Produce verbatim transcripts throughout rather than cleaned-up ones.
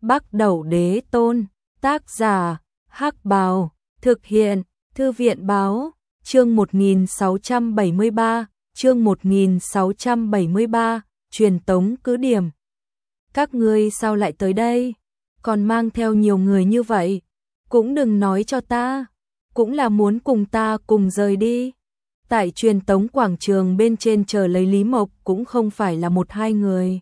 Bắc Đẩu Đế Tôn, tác giả, Hắc Bào, thực hiện, Thư viện báo, chương một nghìn sáu trăm bảy mươi ba, chương một nghìn sáu trăm bảy mươi ba, truyền tống cứ điểm. Các ngươi sao lại tới đây? Còn mang theo nhiều người như vậy? Cũng đừng nói cho ta, cũng là muốn cùng ta cùng rời đi. Tại truyền tống quảng trường bên trên chờ lấy Lý Mộc cũng không phải là một hai người.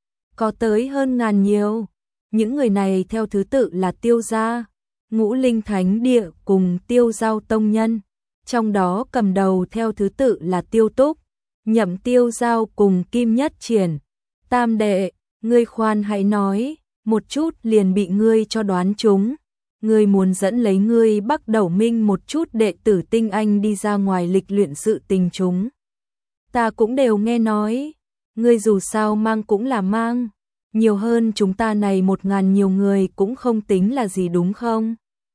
Có tới hơn ngàn nhiều. Những người này theo thứ tự là Tiêu gia, Ngũ Linh Thánh Địa cùng Tiêu Giao Tông Nhân. Trong đó cầm đầu theo thứ tự là Tiêu Túc, Nhậm Tiêu Giao cùng Kim Nhất Triển. Tam đệ, ngươi khoan hãy nói, một chút liền bị ngươi cho đoán trúng. Ngươi muốn dẫn lấy ngươi Bắc Đẩu Minh một chút đệ tử tinh anh đi ra ngoài lịch luyện sự tình chúng. Ta cũng đều nghe nói, ngươi dù sao mang cũng là mang. Nhiều hơn chúng ta này một ngàn nhiều người cũng không tính là gì đúng không?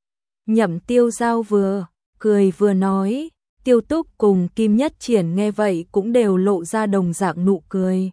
Nhậm Tiêu Giao vừa cười vừa nói, Tiêu Túc cùng Kim Nhất Triển nghe vậy cũng đều lộ ra đồng dạng nụ cười.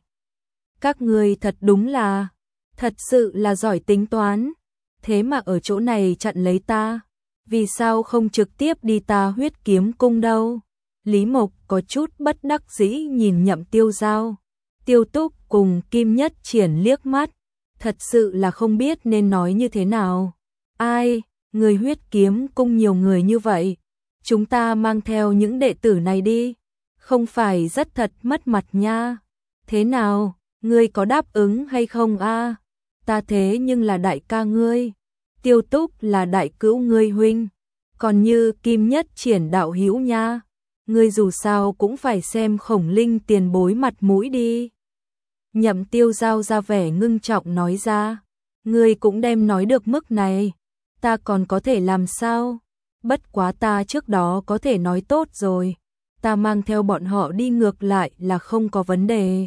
Các ngươi thật đúng là, thật sự là giỏi tính toán, thế mà ở chỗ này chặn lấy ta, vì sao không trực tiếp đi ta Huyết Kiếm Cung đâu? Lý Mộc có chút bất đắc dĩ nhìn Nhậm Tiêu Giao. Tiêu Túc cùng Kim Nhất Triển liếc mắt, thật sự là không biết nên nói như thế nào. Ai, người Huyết Kiếm Cung nhiều người như vậy, chúng ta mang theo những đệ tử này đi, không phải rất thật mất mặt nha. Thế nào, ngươi có đáp ứng hay không a? Ta thế nhưng là đại ca ngươi, Tiêu Túc là đại cữu ngươi huynh, còn như Kim Nhất Triển đạo hữu nha. Ngươi dù sao cũng phải xem Khổng Linh tiền bối mặt mũi đi. Nhậm Tiêu Giao ra vẻ ngưng trọng nói ra, ngươi cũng đem nói được mức này, ta còn có thể làm sao? Bất quá ta trước đó có thể nói tốt rồi, ta mang theo bọn họ đi ngược lại là không có vấn đề.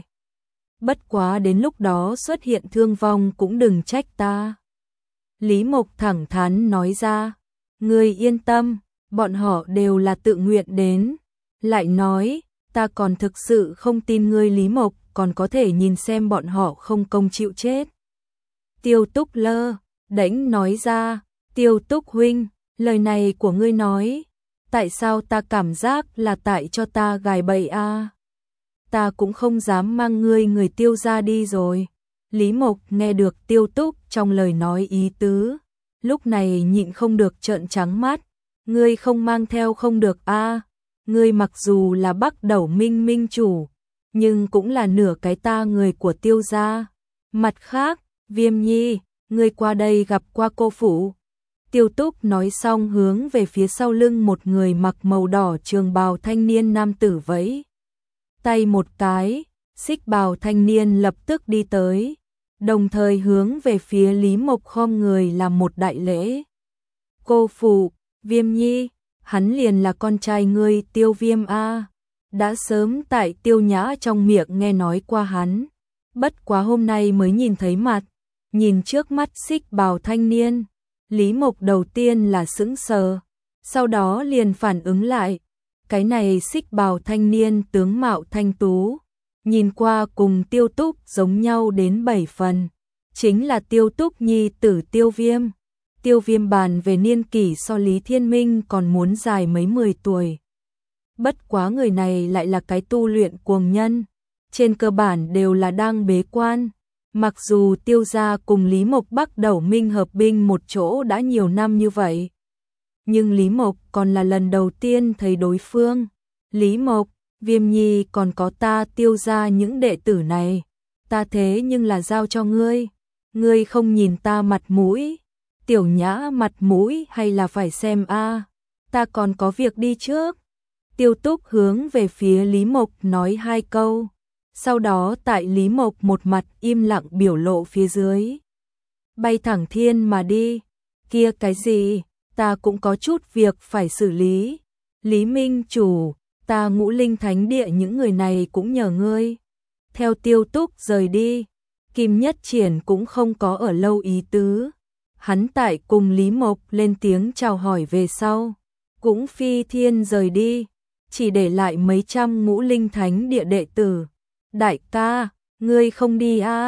Bất quá đến lúc đó xuất hiện thương vong cũng đừng trách ta. Lý Mộc thẳng thắn nói ra, ngươi yên tâm, bọn họ đều là tự nguyện đến. Lại nói, ta còn thực sự không tin ngươi Lý Mộc còn có thể nhìn xem bọn họ không công chịu chết. Tiêu Túc lơ, đễnh nói ra, Tiêu Túc huynh, lời này của ngươi nói, tại sao ta cảm giác là tại cho ta gài bẫy a? À? Ta cũng không dám mang ngươi người Tiêu gia đi rồi. Lý Mộc nghe được Tiêu Túc trong lời nói ý tứ, lúc này nhịn không được trợn trắng mắt, ngươi không mang theo không được a? À? Ngươi mặc dù là Bắc Đẩu Minh minh chủ, nhưng cũng là nửa cái ta người của Tiêu gia. Mặt khác, Viêm Nhi, ngươi qua đây gặp qua cô phủ. Tiêu Túc nói xong hướng về phía sau lưng một người mặc màu đỏ trường bào thanh niên nam tử vẫy tay một cái, xích bào thanh niên lập tức đi tới, đồng thời hướng về phía Lý Mộc khom người làm một đại lễ. Cô phụ, Viêm Nhi, hắn liền là con trai ngươi Tiêu Viêm a. Đã sớm tại Tiêu Nhã trong miệng nghe nói qua hắn, bất quá hôm nay mới nhìn thấy mặt. Nhìn trước mắt xích bào thanh niên, Lý Mộc đầu tiên là sững sờ, sau đó liền phản ứng lại, cái này xích bào thanh niên tướng mạo thanh tú, nhìn qua cùng Tiêu Túc giống nhau đến bảy phần, chính là Tiêu Túc nhi tử Tiêu Viêm. Tiêu Viêm bàn về niên kỷ so Lý Thiên Minh còn muốn dài mấy mười tuổi. Bất quá người này lại là cái tu luyện cuồng nhân, trên cơ bản đều là đang bế quan. Mặc dù Tiêu gia cùng Lý Mộc Bắc Đẩu Minh hợp binh một chỗ đã nhiều năm như vậy, nhưng Lý Mộc còn là lần đầu tiên thấy đối phương. Lý Mộc, Viêm Nhi còn có ta Tiêu gia những đệ tử này, ta thế nhưng là giao cho ngươi, ngươi không nhìn ta mặt mũi, Tiểu Nhã mặt mũi hay là phải xem a? À, ta còn có việc đi trước. Tiêu Túc hướng về phía Lý Mộc nói hai câu, sau đó tại Lý Mộc một mặt im lặng biểu lộ phía dưới, bay thẳng thiên mà đi. Kia cái gì, ta cũng có chút việc phải xử lý. Lý Minh chủ, ta Ngũ Linh Thánh Địa những người này cũng nhờ ngươi. Theo Tiêu Túc rời đi, Kim Nhất Triển cũng không có ở lâu ý tứ. Hắn tại cùng Lý Mộc lên tiếng chào hỏi về sau, cũng phi thiên rời đi, chỉ để lại mấy trăm Ngũ Linh Thánh Địa đệ tử. Đại ca, ngươi không đi a? À?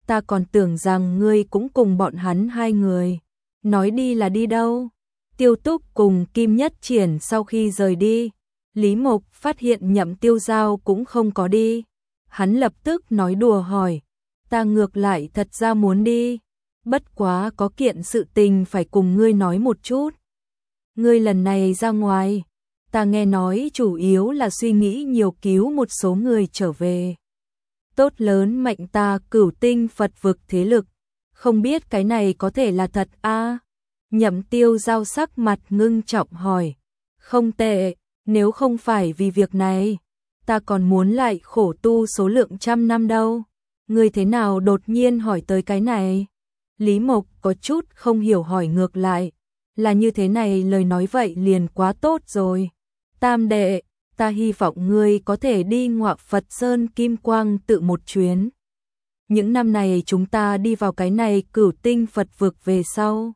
ta còn tưởng rằng ngươi cũng cùng bọn hắn hai người. Nói đi là đi đâu? Tiêu Túc cùng Kim Nhất Triển sau khi rời đi, Lý Mộc phát hiện Nhậm Tiêu Giao cũng không có đi. Hắn lập tức nói đùa hỏi, ta ngược lại thật ra muốn đi, bất quá có kiện sự tình phải cùng ngươi nói một chút. Ngươi lần này ra ngoài, ta nghe nói chủ yếu là suy nghĩ nhiều cứu một số người trở về. Tốt lớn mạnh ta Cửu Tinh Phật vực thế lực, không biết cái này có thể là thật a? À? Nhậm Tiêu Giao sắc mặt ngưng trọng hỏi, không tệ, nếu không phải vì việc này, ta còn muốn lại khổ tu số lượng trăm năm đâu. Ngươi thế nào đột nhiên hỏi tới cái này? Lý Mộc có chút không hiểu hỏi ngược lại, là như thế này lời nói vậy liền quá tốt rồi. Tam đệ, ta hy vọng ngươi có thể đi Ngọa Phật Sơn Kim Quang tự một chuyến. Những năm này chúng ta đi vào cái này Cửu Tinh Phật vực về sau,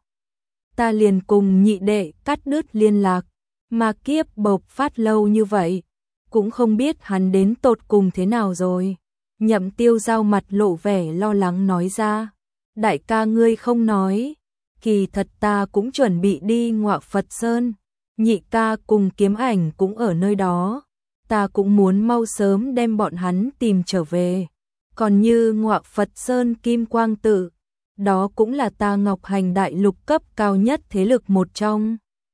ta liền cùng nhị đệ cắt đứt liên lạc, mà kiếp bộc phát lâu như vậy, cũng không biết hắn đến tột cùng thế nào rồi. Nhậm Tiêu Giao mặt lộ vẻ lo lắng nói ra, đại ca ngươi không nói, kỳ thật ta cũng chuẩn bị đi Ngọa Phật Sơn, nhị ca cùng Kiếm Ảnh cũng ở nơi đó, ta cũng muốn mau sớm đem bọn hắn tìm trở về. Còn như Ngọa Phật Sơn Kim Quang tự, đó cũng là ta Ngọc Hành đại lục cấp cao nhất thế lực một trong.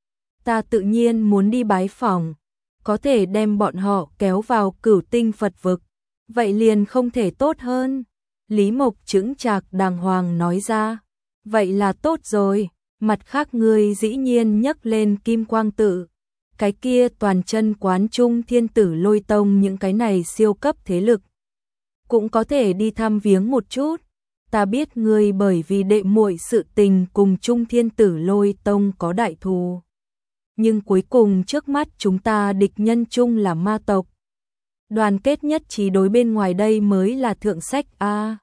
Ta tự nhiên muốn đi bái phỏng, có thể đem bọn họ kéo vào Cửu Tinh Phật vực, vậy liền không thể tốt hơn. Lý Mộc chững chạc đàng hoàng nói ra, vậy là tốt rồi. Mặt khác ngươi dĩ nhiên nhắc lên Kim Quang tự, cái kia toàn chân quán trung thiên tử lôi tông những cái này siêu cấp thế lực, cũng có thể đi thăm viếng một chút. Ta biết ngươi bởi vì đệ muội sự tình cùng trung thiên tử lôi tông có đại thù, nhưng cuối cùng trước mắt chúng ta địch nhân chung là ma tộc. Đoàn kết nhất trí đối bên ngoài đây mới là thượng sách a. À.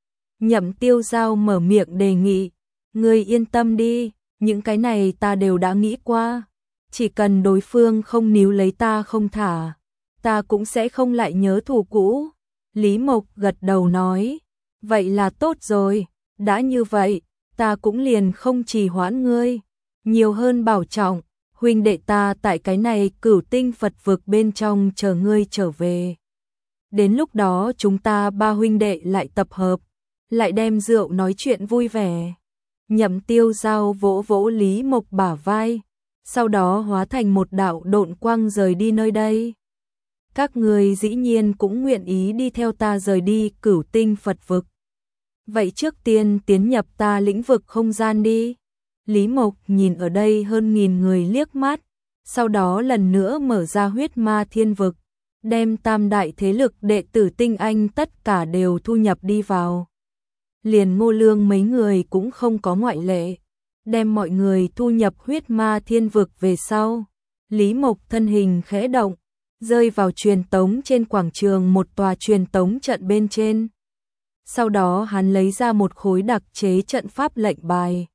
Nhậm Tiêu Giao mở miệng đề nghị, ngươi yên tâm đi, những cái này ta đều đã nghĩ qua, chỉ cần đối phương không níu lấy ta không thả, ta cũng sẽ không lại nhớ thù cũ. Lý Mộc gật đầu nói, vậy là tốt rồi, đã như vậy, ta cũng liền không trì hoãn ngươi, nhiều hơn bảo trọng, huynh đệ ta tại cái này Cửu Tinh Phật vực bên trong chờ ngươi trở về. Đến lúc đó chúng ta ba huynh đệ lại tập hợp, lại đem rượu nói chuyện vui vẻ. Nhậm Tiêu Giao vỗ vỗ Lý Mộc bả vai, sau đó hóa thành một đạo độn quang rời đi nơi đây. Các người dĩ nhiên cũng nguyện ý đi theo ta rời đi Cửu Tinh Phật vực. Vậy trước tiên tiến nhập ta lĩnh vực không gian đi. Lý Mộc nhìn ở đây hơn nghìn người liếc mắt, sau đó lần nữa mở ra huyết ma thiên vực, đem tam đại thế lực đệ tử tinh anh tất cả đều thu nhập đi vào. Liền Ngô Lương mấy người cũng không có ngoại lệ, đem mọi người thu nhập huyết ma thiên vực về sau. Lý Mộc thân hình khẽ động, rơi vào truyền tống trên quảng trường một tòa truyền tống trận bên trên. Sau đó hắn lấy ra một khối đặc chế trận pháp lệnh bài,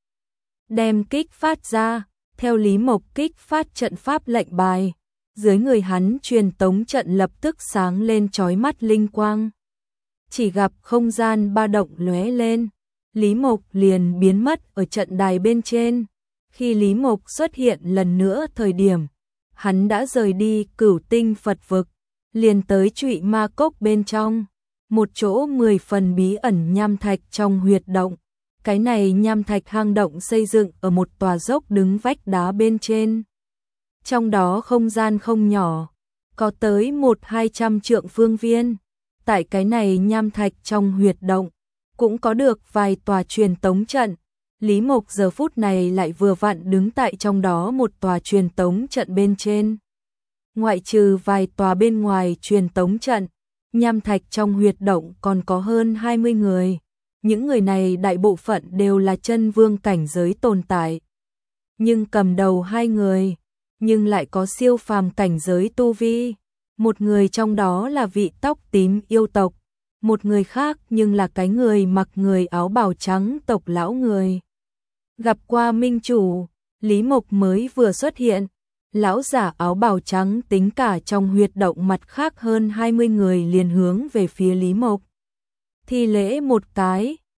đem kích phát ra, theo Lý Mộc kích phát trận pháp lệnh bài, dưới người hắn truyền tống trận lập tức sáng lên chói mắt linh quang. Chỉ gặp không gian ba động lóe lên, Lý Mộc liền biến mất ở trận đài bên trên. Khi Lý Mộc xuất hiện lần nữa thời điểm, hắn đã rời đi Cửu Tinh Phật vực, liền tới Trụy Ma Cốc bên trong, một chỗ mười phần bí ẩn nham thạch trong huyệt động. Cái này nham thạch hang động xây dựng ở một tòa dốc đứng vách đá bên trên. Trong đó không gian không nhỏ, có tới một hai trăm trượng phương viên. Tại cái này nham thạch trong huyệt động, cũng có được vài tòa truyền tống trận. Lý Mộc giờ phút này lại vừa vặn đứng tại trong đó một tòa truyền tống trận bên trên. Ngoại trừ vài tòa bên ngoài truyền tống trận, nham thạch trong huyệt động còn có hơn hai mươi người. Những người này đại bộ phận đều là chân vương cảnh giới tồn tại. Nhưng cầm đầu hai người, nhưng lại có siêu phàm cảnh giới tu vi. Một người trong đó là vị tóc tím yêu tộc, một người khác nhưng là cái người mặc người áo bào trắng tộc lão người. Gặp qua minh chủ, Lý Mộc mới vừa xuất hiện, lão giả áo bào trắng tính cả trong huyệt động mặt khác hơn hai mươi người liền hướng về phía Lý Mộc. Thi lễ một cái,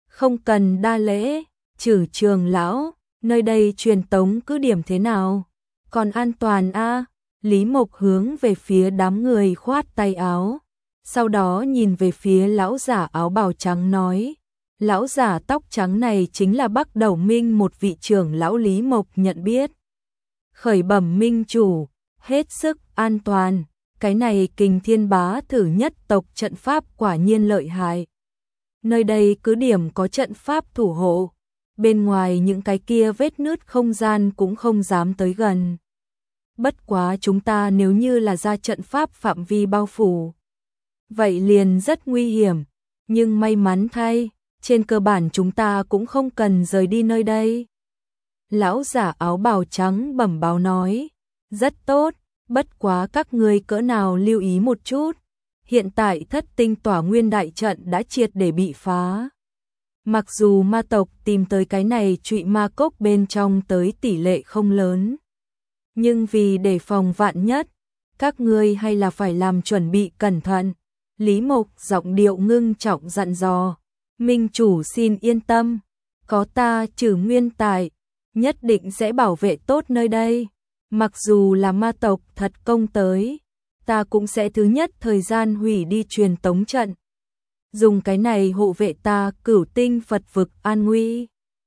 Không cần đa lễ, Trử trường lão, nơi đây truyền tống cứ điểm thế nào? Còn an toàn a? À? Lý Mộc hướng về phía đám người khoát tay áo, sau đó nhìn về phía lão giả áo bào trắng nói, lão giả tóc trắng này chính là Bắc Đầu Minh, một vị trưởng lão Lý Mộc nhận biết. Khởi bẩm minh chủ, hết sức an toàn, cái này Kình Thiên Bá thử nhất tộc trận pháp quả nhiên lợi hại. Nơi đây cứ điểm có trận pháp thủ hộ, bên ngoài những cái kia vết nứt không gian cũng không dám tới gần. Bất quá chúng ta nếu như là ra trận pháp phạm vi bao phủ, vậy liền rất nguy hiểm, nhưng may mắn thay, trên cơ bản chúng ta cũng không cần rời đi nơi đây. Lão giả áo bào trắng bẩm báo nói, rất tốt, bất quá các ngươi cỡ nào lưu ý một chút, hiện tại Thất Tinh Tỏa Nguyên đại trận đã triệt để bị phá. Mặc dù ma tộc tìm tới cái này trụy ma cốc bên trong tới tỷ lệ không lớn, nhưng vì đề phòng vạn nhất, các ngươi hay là phải làm chuẩn bị cẩn thận. Lý Mộc giọng điệu ngưng trọng dặn dò, minh chủ xin yên tâm, có ta Trử Nguyên tại, nhất định sẽ bảo vệ tốt nơi đây. Mặc dù là ma tộc thật công tới, ta cũng sẽ thứ nhất thời gian hủy đi truyền tống trận, dùng cái này hộ vệ ta Cửu Tinh Phật vực an nguy.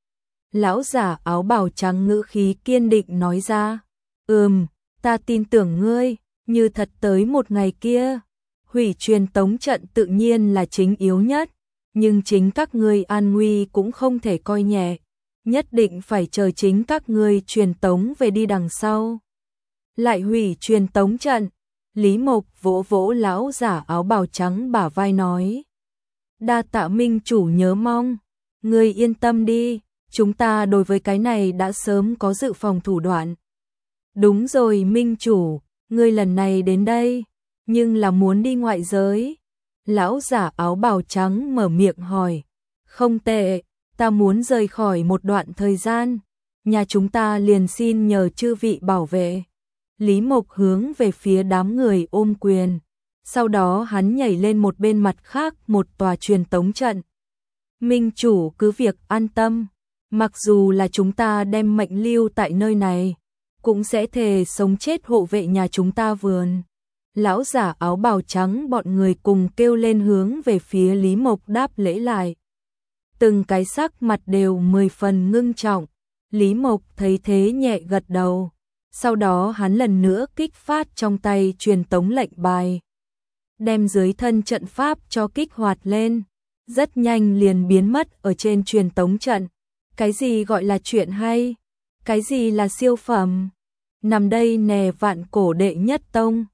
Lão giả áo bào trắng ngữ khí kiên định nói ra, ừm, ta tin tưởng ngươi, như thật tới một ngày kia, hủy truyền tống trận tự nhiên là chính yếu nhất, nhưng chính các ngươi an nguy cũng không thể coi nhẹ, nhất định phải chờ chính các ngươi truyền tống về đi đằng sau. Lại hủy truyền tống trận, Lý Mộc vỗ vỗ lão giả áo bào trắng bả vai nói, đa tạ minh chủ nhớ mong, ngươi yên tâm đi, chúng ta đối với cái này đã sớm có dự phòng thủ đoạn. Đúng rồi minh chủ, ngươi lần này đến đây, nhưng là muốn đi ngoại giới. Lão giả áo bào trắng mở miệng hỏi, không tệ, ta muốn rời khỏi một đoạn thời gian, nhà chúng ta liền xin nhờ chư vị bảo vệ. Lý Mộc hướng về phía đám người ôm quyền, sau đó hắn nhảy lên một bên mặt khác một tòa truyền tống trận. Minh chủ cứ việc an tâm, mặc dù là chúng ta đem mệnh lưu tại nơi này, cũng sẽ thề sống chết hộ vệ nhà chúng ta vườn. Lão giả áo bào trắng bọn người cùng kêu lên hướng về phía Lý Mộc đáp lễ lại. Từng cái sắc mặt đều mười phần ngưng trọng, Lý Mộc thấy thế nhẹ gật đầu, sau đó hắn lần nữa kích phát trong tay truyền tống lệnh bài, đem dưới thân trận pháp cho kích hoạt lên, rất nhanh liền biến mất ở trên truyền tống trận. Cái gì gọi là chuyện hay? Cái gì là siêu phẩm? Nằm đây nè vạn cổ đệ nhất tông.